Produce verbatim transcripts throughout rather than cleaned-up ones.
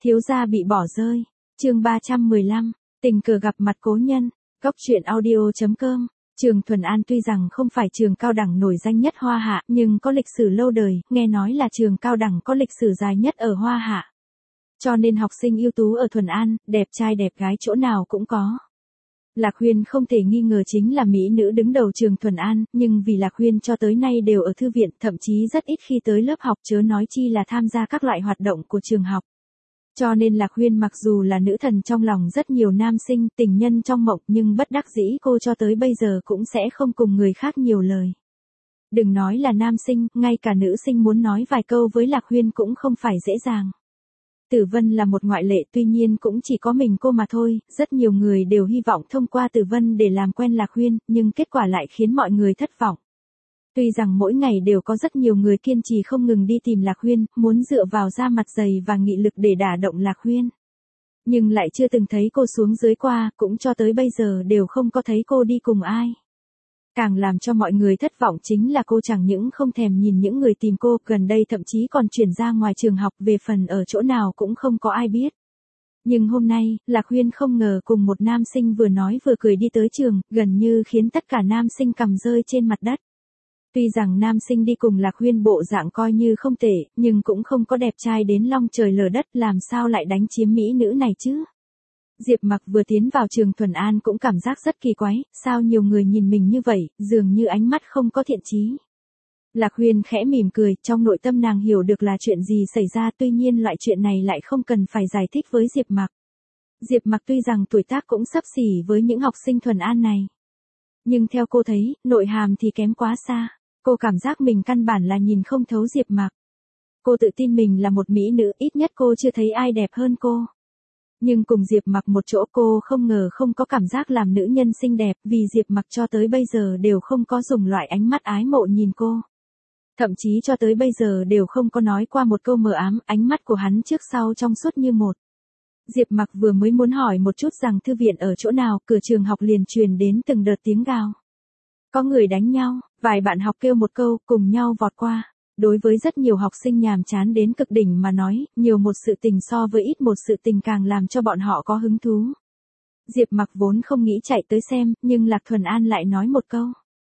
Thiếu gia bị bỏ rơi. Chương ba trăm mười lăm, tình cờ gặp mặt cố nhân. Góc truyện audio chấm com. Trường Thuần An tuy rằng không phải trường cao đẳng nổi danh nhất Hoa Hạ, nhưng có lịch sử lâu đời, nghe nói là trường cao đẳng có lịch sử dài nhất ở Hoa Hạ. Cho nên học sinh ưu tú ở Thuần An, đẹp trai đẹp gái chỗ nào cũng có. Lạc Huyên không thể nghi ngờ chính là mỹ nữ đứng đầu trường Thuần An, nhưng vì Lạc Huyên cho tới nay đều ở thư viện, thậm chí rất ít khi tới lớp học, chớ nói chi là tham gia các loại hoạt động của trường học. Cho nên Lạc Huyên mặc dù là nữ thần trong lòng rất nhiều nam sinh, tình nhân trong mộng, nhưng bất đắc dĩ cô cho tới bây giờ cũng sẽ không cùng người khác nhiều lời. Đừng nói là nam sinh, ngay cả nữ sinh muốn nói vài câu với Lạc Huyên cũng không phải dễ dàng. Tử Vân là một ngoại lệ, tuy nhiên cũng chỉ có mình cô mà thôi, rất nhiều người đều hy vọng thông qua Tử Vân để làm quen Lạc Huyên, nhưng kết quả lại khiến mọi người thất vọng. Tuy rằng mỗi ngày đều có rất nhiều người kiên trì không ngừng đi tìm Lạc Huyên, muốn dựa vào da mặt dày và nghị lực để đả động Lạc Huyên. Nhưng lại chưa từng thấy cô xuống dưới qua, cũng cho tới bây giờ đều không có thấy cô đi cùng ai. Càng làm cho mọi người thất vọng chính là cô chẳng những không thèm nhìn những người tìm cô, gần đây thậm chí còn chuyển ra ngoài trường học, về phần ở chỗ nào cũng không có ai biết. Nhưng hôm nay, Lạc Huyên không ngờ cùng một nam sinh vừa nói vừa cười đi tới trường, gần như khiến tất cả nam sinh cằm rơi trên mặt đất. Tuy rằng nam sinh đi cùng Lạc Huyên bộ dạng coi như không tệ, nhưng cũng không có đẹp trai đến long trời lở đất, làm sao lại đánh chiếm mỹ nữ này chứ? Diệp Mặc vừa tiến vào trường Thuần An cũng cảm giác rất kỳ quái, sao nhiều người nhìn mình như vậy, dường như ánh mắt không có thiện chí. Lạc Huyên khẽ mỉm cười, trong nội tâm nàng hiểu được là chuyện gì xảy ra, tuy nhiên loại chuyện này lại không cần phải giải thích với Diệp Mặc. Diệp Mặc tuy rằng tuổi tác cũng xấp xỉ với những học sinh Thuần An này, nhưng theo cô thấy, nội hàm thì kém quá xa. Cô cảm giác mình căn bản là nhìn không thấu Diệp Mặc. Cô tự tin mình là một mỹ nữ, ít nhất cô chưa thấy ai đẹp hơn cô. Nhưng cùng Diệp Mặc một chỗ, cô không ngờ không có cảm giác làm nữ nhân xinh đẹp, vì Diệp Mặc cho tới bây giờ đều không có dùng loại ánh mắt ái mộ nhìn cô. Thậm chí cho tới bây giờ đều không có nói qua một câu mờ ám, ánh mắt của hắn trước sau trong suốt như một. Diệp Mặc vừa mới muốn hỏi một chút rằng thư viện ở chỗ nào, cửa trường học liền truyền đến từng đợt tiếng gào. Có người đánh nhau, vài bạn học kêu một câu, cùng nhau vọt qua. Đối với rất nhiều học sinh nhàm chán đến cực đỉnh mà nói, nhiều một sự tình so với ít một sự tình càng làm cho bọn họ có hứng thú. Diệp Mặc vốn không nghĩ chạy tới xem, nhưng Lạc Thuần An lại nói một câu.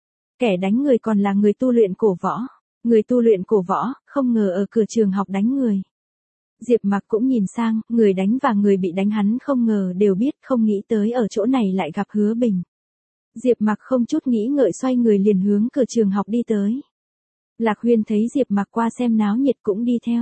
Kẻ đánh người còn là người tu luyện cổ võ. Người tu luyện cổ võ, không ngờ ở cửa trường học đánh người. Diệp Mặc cũng nhìn sang, người đánh và người bị đánh hắn không ngờ đều biết, không nghĩ tới ở chỗ này lại gặp Hứa Bình. Diệp Mặc không chút nghĩ ngợi xoay người liền hướng cửa trường học đi tới. Lạc Huyên thấy Diệp Mặc qua xem náo nhiệt cũng đi theo.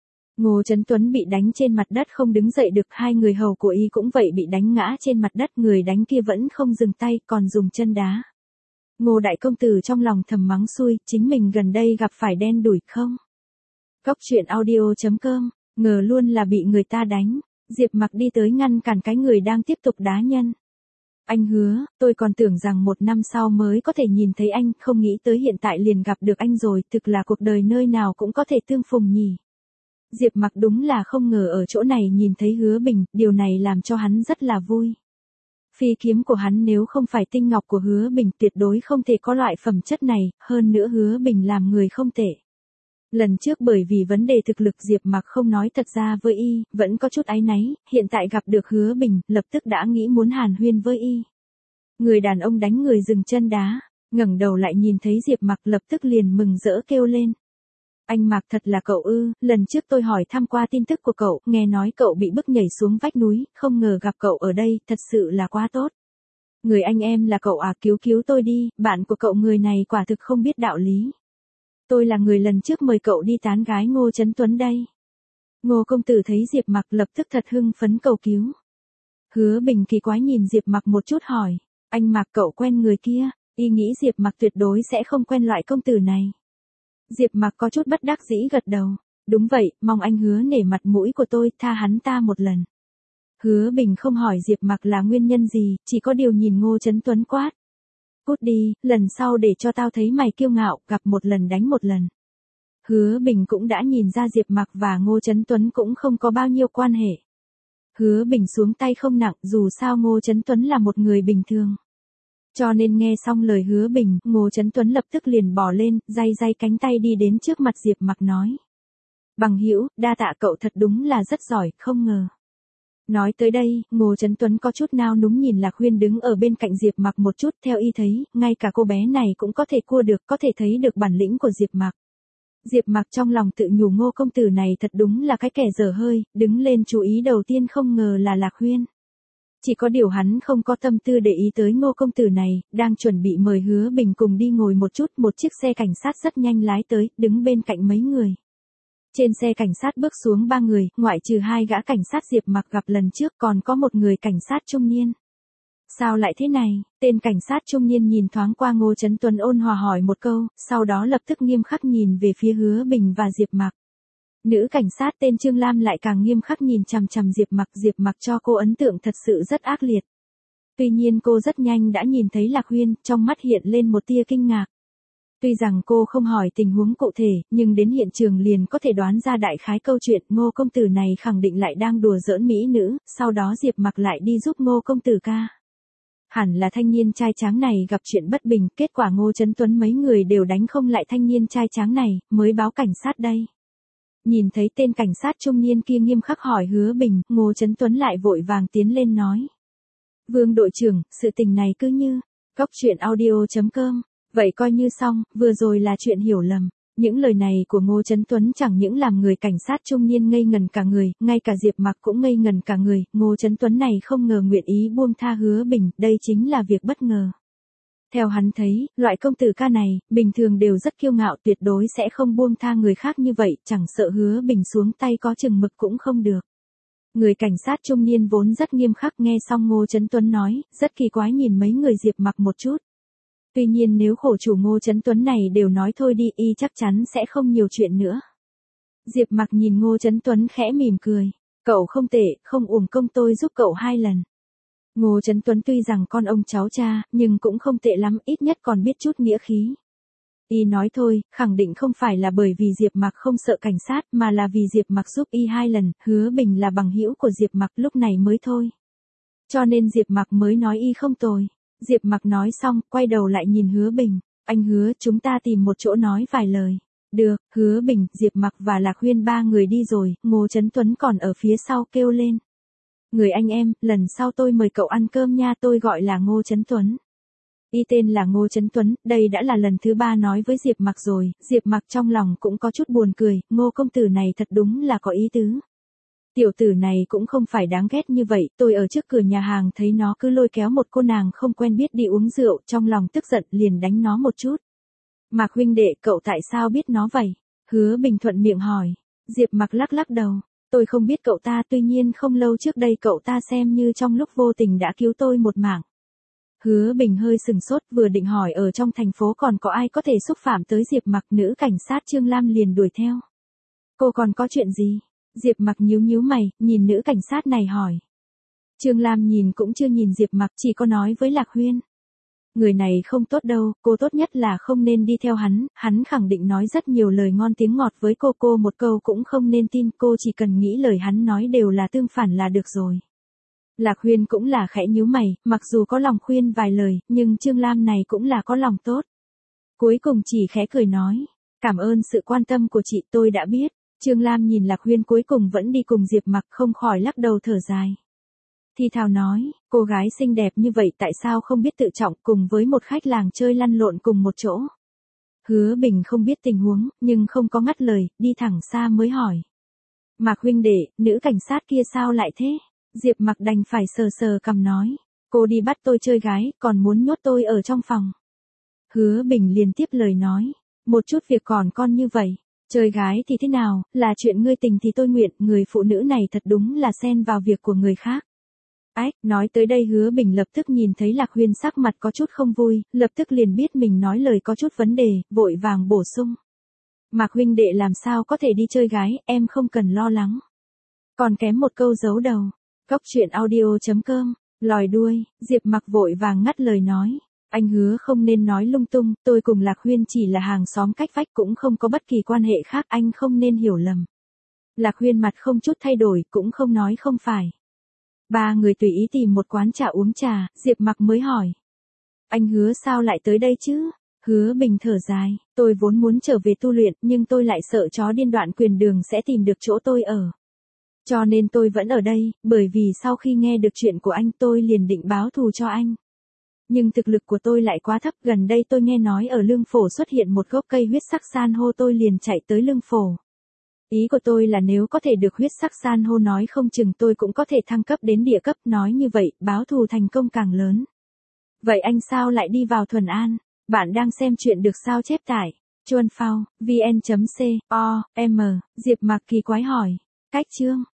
Ngô Chấn Tuấn bị đánh trên mặt đất không đứng dậy được, hai người hầu của y cũng vậy bị đánh ngã trên mặt đất, người đánh kia vẫn không dừng tay còn dùng chân đá. Ngô đại công tử trong lòng thầm mắng xui, chính mình gần đây gặp phải đen đủi không? Góc truyện audio chấm com, ngờ luôn là bị người ta đánh. Diệp Mặc đi tới ngăn cản cái người đang tiếp tục đá nhân. Anh Hứa, tôi còn tưởng rằng một năm sau mới có thể nhìn thấy anh, không nghĩ tới hiện tại liền gặp được anh rồi, thực là cuộc đời nơi nào cũng có thể tương phùng nhỉ. Diệp Mặc đúng là không ngờ ở chỗ này nhìn thấy Hứa Bình, điều này làm cho hắn rất là vui. Phi kiếm của hắn nếu không phải tinh ngọc của Hứa Bình tuyệt đối không thể có loại phẩm chất này, hơn nữa Hứa Bình làm người không tệ. Lần trước bởi vì vấn đề thực lực Diệp Mặc không nói thật ra với y, vẫn có chút áy náy, hiện tại gặp được Hứa Bình, lập tức đã nghĩ muốn hàn huyên với y. Người đàn ông đánh người dừng chân đá, ngẩng đầu lại nhìn thấy Diệp Mặc lập tức liền mừng rỡ kêu lên. Anh Mặc thật là cậu ư, lần trước tôi hỏi thăm qua tin tức của cậu, nghe nói cậu bị bức nhảy xuống vách núi, không ngờ gặp cậu ở đây, thật sự là quá tốt. Người anh em là cậu à, cứu cứu tôi đi, bạn của cậu người này quả thực không biết đạo lý. Tôi là người lần trước mời cậu đi tán gái Ngô Chấn Tuấn đây. Ngô công tử thấy Diệp Mặc lập tức thật hưng phấn cầu cứu. Hứa Bình kỳ quái nhìn Diệp Mặc một chút hỏi, anh Mặc cậu quen người kia, y nghĩ Diệp Mặc tuyệt đối sẽ không quen loại công tử này. Diệp Mặc có chút bất đắc dĩ gật đầu, đúng vậy, mong anh Hứa nể mặt mũi của tôi, tha hắn ta một lần. Hứa Bình không hỏi Diệp Mặc là nguyên nhân gì, chỉ có điều nhìn Ngô Chấn Tuấn quát. Cút đi, lần sau để cho tao thấy mày kiêu ngạo, gặp một lần đánh một lần. Hứa Bình cũng đã nhìn ra Diệp Mặc và Ngô Chấn Tuấn cũng không có bao nhiêu quan hệ. Hứa Bình xuống tay không nặng, dù sao Ngô Chấn Tuấn là một người bình thường. Cho nên nghe xong lời Hứa Bình, Ngô Chấn Tuấn lập tức liền bỏ lên, day day cánh tay đi đến trước mặt Diệp Mặc nói. Bằng hữu, đa tạ cậu thật đúng là rất giỏi, không ngờ. Nói tới đây, Ngô Chấn Tuấn có chút nao núng nhìn Lạc Huyên đứng ở bên cạnh Diệp Mặc một chút, theo y thấy, ngay cả cô bé này cũng có thể cua được, có thể thấy được bản lĩnh của Diệp Mặc. Diệp Mặc trong lòng tự nhủ Ngô công tử này thật đúng là cái kẻ dở hơi, đứng lên chú ý đầu tiên không ngờ là Lạc Huyên. Chỉ có điều hắn không có tâm tư để ý tới Ngô công tử này, đang chuẩn bị mời Hứa Bình cùng đi ngồi một chút, một chiếc xe cảnh sát rất nhanh lái tới, đứng bên cạnh mấy người. Trên xe cảnh sát bước xuống ba người, ngoại trừ hai gã cảnh sát Diệp Mặc gặp lần trước còn có một người cảnh sát trung niên. Sao lại thế này? Tên cảnh sát trung niên nhìn thoáng qua Ngô Chấn Tuấn ôn hòa hỏi một câu, sau đó lập tức nghiêm khắc nhìn về phía Hứa Bình và Diệp Mặc. Nữ cảnh sát tên Trương Lam lại càng nghiêm khắc nhìn chằm chằm Diệp Mặc, Diệp Mặc cho cô ấn tượng thật sự rất ác liệt. Tuy nhiên cô rất nhanh đã nhìn thấy Lạc Huyên, trong mắt hiện lên một tia kinh ngạc. Tuy rằng cô không hỏi tình huống cụ thể, nhưng đến hiện trường liền có thể đoán ra đại khái câu chuyện, Ngô công tử này khẳng định lại đang đùa giỡn mỹ nữ, sau đó Diệp Mặc lại đi giúp Ngô công tử ca. Hẳn là thanh niên trai tráng này gặp chuyện bất bình, kết quả Ngô Chấn Tuấn mấy người đều đánh không lại thanh niên trai tráng này, mới báo cảnh sát đây. Nhìn thấy tên cảnh sát trung niên kia nghiêm khắc hỏi Hứa Bình, Ngô Chấn Tuấn lại vội vàng tiến lên nói. Vương đội trưởng, sự tình này cứ như, cóc truyện audio chấm com. Vậy coi như xong, vừa rồi là chuyện hiểu lầm. Những lời này của Ngô Chấn Tuấn chẳng những làm người cảnh sát trung niên ngây ngần cả người, ngay cả Diệp Mặc cũng ngây ngần cả người, Ngô Chấn Tuấn này không ngờ nguyện ý buông tha Hứa Bình, đây chính là việc bất ngờ. Theo hắn thấy, loại công tử ca này, bình thường đều rất kiêu ngạo, tuyệt đối sẽ không buông tha người khác như vậy, chẳng sợ Hứa Bình xuống tay có chừng mực cũng không được. Người cảnh sát trung niên vốn rất nghiêm khắc, nghe xong Ngô Chấn Tuấn nói, rất kỳ quái nhìn mấy người Diệp Mặc một chút. Tuy nhiên nếu khổ chủ Ngô Chấn Tuấn này đều nói thôi đi, y chắc chắn sẽ không nhiều chuyện nữa. Diệp Mặc nhìn Ngô Chấn Tuấn khẽ mỉm cười. Cậu không tệ, không uổng công tôi giúp cậu hai lần. Ngô Chấn Tuấn tuy rằng con ông cháu cha, nhưng cũng không tệ lắm, ít nhất còn biết chút nghĩa khí. Y nói thôi, khẳng định không phải là bởi vì Diệp Mặc không sợ cảnh sát, mà là vì Diệp Mặc giúp y hai lần, Hứa Bình là bằng hữu của Diệp Mặc lúc này mới thôi. Cho nên Diệp Mặc mới nói y không tồi. Diệp Mặc nói xong, quay đầu lại nhìn Hứa Bình. Anh Hứa, chúng ta tìm một chỗ nói vài lời. Được, Hứa Bình, Diệp Mặc và Lạc Huyên ba người đi rồi, Ngô Chấn Tuấn còn ở phía sau kêu lên. Người anh em, lần sau tôi mời cậu ăn cơm nha, tôi gọi là Ngô Chấn Tuấn. Y tên là Ngô Chấn Tuấn, đây đã là lần thứ ba nói với Diệp Mặc rồi, Diệp Mặc trong lòng cũng có chút buồn cười, Ngô công tử này thật đúng là có ý tứ. Tiểu tử này cũng không phải đáng ghét như vậy, tôi ở trước cửa nhà hàng thấy nó cứ lôi kéo một cô nàng không quen biết đi uống rượu, trong lòng tức giận liền đánh nó một chút. Mạc huynh đệ, cậu tại sao biết nó vậy? Hứa Bình thuận miệng hỏi. Diệp Mặc lắc lắc đầu, tôi không biết cậu ta, tuy nhiên không lâu trước đây cậu ta xem như trong lúc vô tình đã cứu tôi một mạng. Hứa Bình hơi sừng sốt, vừa định hỏi ở trong thành phố còn có ai có thể xúc phạm tới Diệp Mặc, nữ cảnh sát Trương Lam liền đuổi theo. Cô còn có chuyện gì? Diệp Mặc nhíu nhíu mày, nhìn nữ cảnh sát này hỏi. Trương Lam nhìn cũng chưa nhìn Diệp Mặc, chỉ có nói với Lạc Huyên. Người này không tốt đâu, cô tốt nhất là không nên đi theo hắn, hắn khẳng định nói rất nhiều lời ngon tiếng ngọt với cô, cô một câu cũng không nên tin, cô chỉ cần nghĩ lời hắn nói đều là tương phản là được rồi. Lạc Huyên cũng là khẽ nhíu mày, mặc dù có lòng khuyên vài lời, nhưng Trương Lam này cũng là có lòng tốt. Cuối cùng chỉ khẽ cười nói, cảm ơn sự quan tâm của chị, tôi đã biết. Trương Lam nhìn Lạc Huyên cuối cùng vẫn đi cùng Diệp Mặc, không khỏi lắc đầu thở dài. Thi thào nói, cô gái xinh đẹp như vậy tại sao không biết tự trọng, cùng với một khách làng chơi lăn lộn cùng một chỗ. Hứa Bình không biết tình huống, nhưng không có ngắt lời, đi thẳng xa mới hỏi. Mạc huynh đệ, nữ cảnh sát kia sao lại thế? Diệp Mặc đành phải sờ sờ cằm nói, cô đi bắt tôi chơi gái, còn muốn nhốt tôi ở trong phòng. Hứa Bình liền tiếp lời nói, một chút việc còn con như vậy. Chơi gái thì thế nào, là chuyện ngươi tình thì tôi nguyện, người phụ nữ này thật đúng là xen vào việc của người khác. Ách, nói tới đây Hứa Bình lập tức nhìn thấy Lạc Huyên sắc mặt có chút không vui, lập tức liền biết mình nói lời có chút vấn đề, vội vàng bổ sung. Mạc huynh đệ làm sao có thể đi chơi gái, em không cần lo lắng. Còn kém một câu giấu đầu. Cóc truyện audio chấm com, lòi đuôi, Diệp Mặc vội vàng ngắt lời nói. Anh Hứa không nên nói lung tung, tôi cùng Lạc Huyên chỉ là hàng xóm cách vách, cũng không có bất kỳ quan hệ khác, anh không nên hiểu lầm. Lạc Huyên mặt không chút thay đổi, cũng không nói không phải. Ba người tùy ý tìm một quán trà uống trà, Diệp Mặc mới hỏi. Anh Hứa sao lại tới đây chứ? Hứa Bình thở dài, tôi vốn muốn trở về tu luyện nhưng tôi lại sợ chó điên Đoạn Quyền Đường sẽ tìm được chỗ tôi ở. Cho nên tôi vẫn ở đây, bởi vì sau khi nghe được chuyện của anh tôi liền định báo thù cho anh. Nhưng thực lực của tôi lại quá thấp, gần đây tôi nghe nói ở Lương Phổ xuất hiện một gốc cây huyết sắc san hô tôi liền chạy tới Lương Phổ. Ý của tôi là nếu có thể được huyết sắc san hô nói không chừng tôi cũng có thể thăng cấp đến địa cấp, nói như vậy, báo thù thành công càng lớn. Vậy anh sao lại đi vào Thuần An? Bạn đang xem chuyện được sao chép tải. Chuan Phao, vn chấm c o m Diệp Mạc kỳ quái hỏi. Cách chương